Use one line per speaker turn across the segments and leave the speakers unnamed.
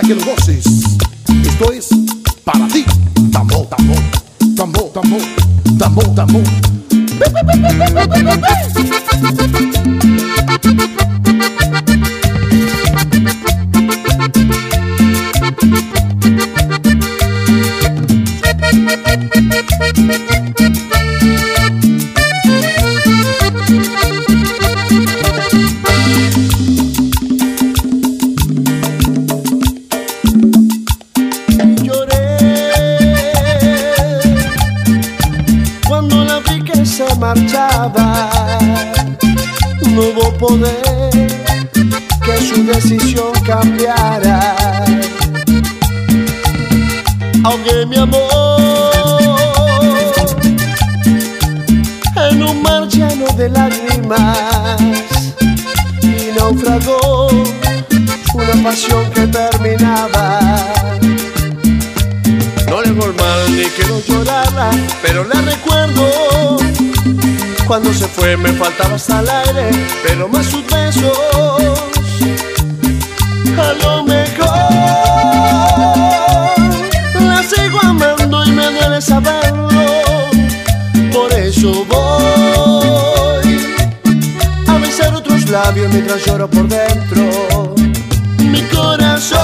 que lo goces. Esto es para ti. Tambor, tambor, tambor, tambor, tambor, tambor.
Se marchaba, no hubo poder que su decisión cambiara. Ahogué mi amor en un mar lleno de lágrimas y naufragó una pasión que terminaba. No le hago el mal ni quiero llorarla, pero la recuerdo. Cuando se fue me faltaba hasta el aire, pero más sus besos. A lo mejor la sigo amando y me duele saberlo. Por eso voy a besar otros labios mientras lloro por dentro. Mi corazón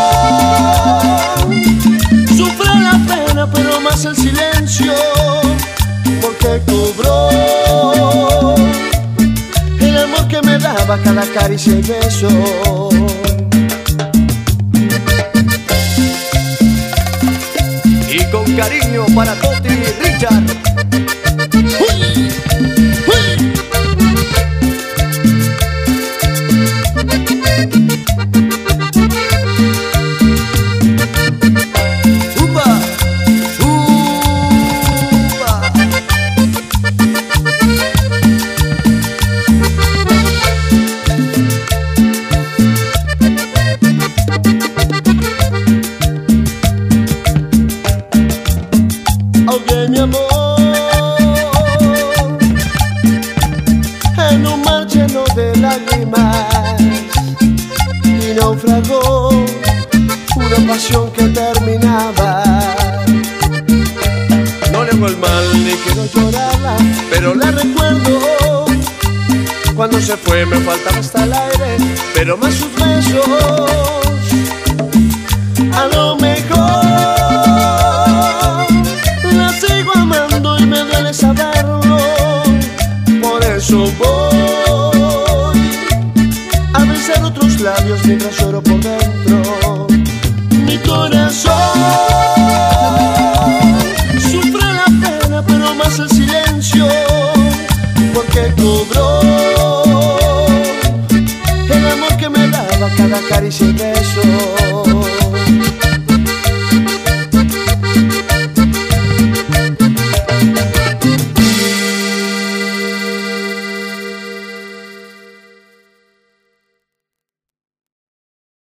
sufre la pena, pero más el silencio, porque cobró el amor que me daba cada caricia y beso.
Y con cariño para Toti y Richard. ¡Uy! ¡Uy!
Ahogué mi amor en un mar lleno de lágrimas y naufragó una pasión que terminaba. No le hago el mal ni quiero llorarla, pero la recuerdo. Cuando se fue me faltaba hasta el aire, pero más sus besos. A lo mejor saberlo, por eso voy a besar otros labios mientras lloro por dentro. Mi corazón sufre la pena, pero más el silencio, porque cobró el amor que me daba cada caricia y beso.